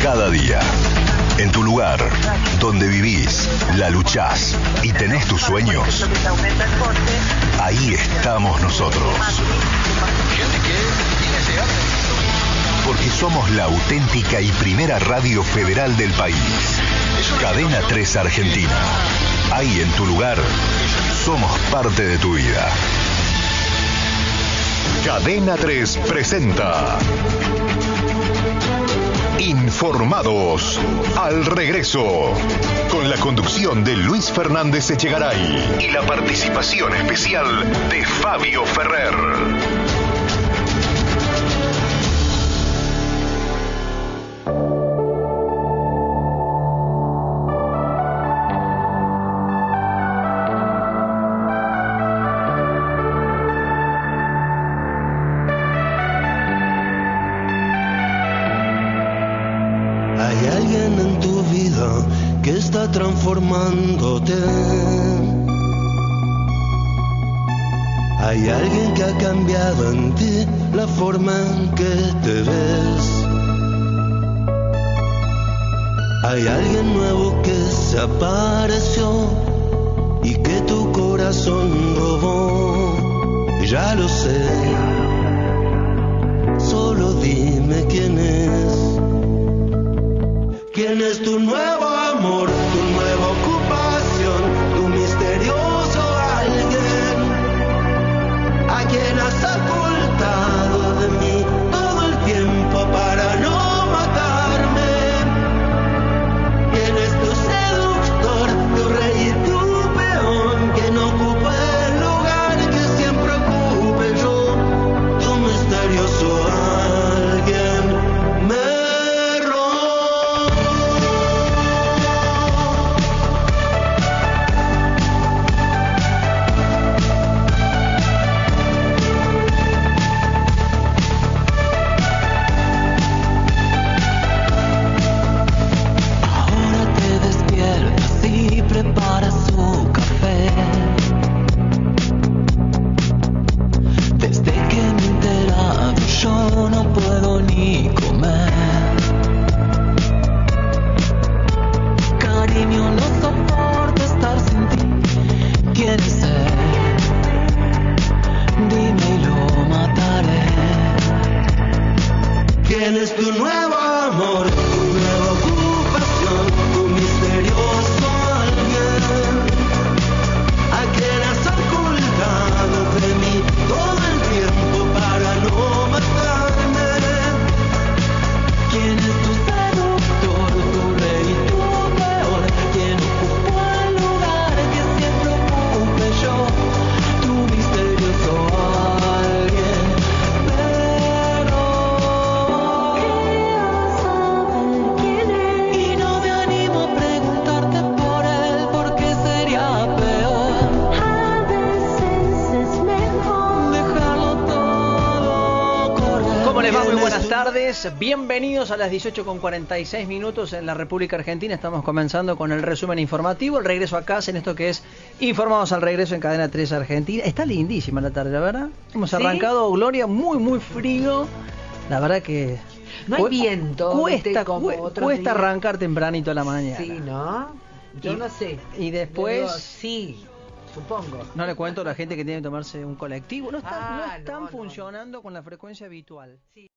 cada día. En tu lugar, donde vivís, la luchás y tenés tus sueños, ahí estamos nosotros. Porque somos la auténtica y primera radio federal del país. Cadena 3 Argentina. Ahí en tu lugar, somos parte de tu vida. Cadena 3 presenta Informados al regreso, con la conducción de Luis Fernández Echegaray y la participación especial de Fabio Ferrer. Transformándote. Hay alguien que ha cambiado en ti la forma en que te ves. Hay alguien nuevo que se apareció y que tu corazón robó. Ya lo sé, solo dime quién es. ¿Quién es tu nuevo amor, tu nueva ocupación, tu misterioso alguien? ¿A quien has ocultado de mí todo el tiempo para no matarme? ¿Quién es tu seductor, tu rey y tu peón? ¿Quién ocupa el lugar que siempre ocupe yo? Tu misterioso alguien me Bienvenidos a las 18:46 en la República Argentina. Estamos comenzando con el resumen informativo, el regreso a casa en esto que es Informados al regreso en Cadena 3 Argentina. Está lindísima la tarde, la verdad. Hemos arrancado, Gloria, muy frío. La verdad que no hay viento. Cuesta arrancar tempranito a la mañana. Sí, ¿no? Yo no sé. Y después... Digo, sí, supongo. No le cuento a la gente que tiene que tomarse un colectivo. No están funcionando con la frecuencia habitual. Sí.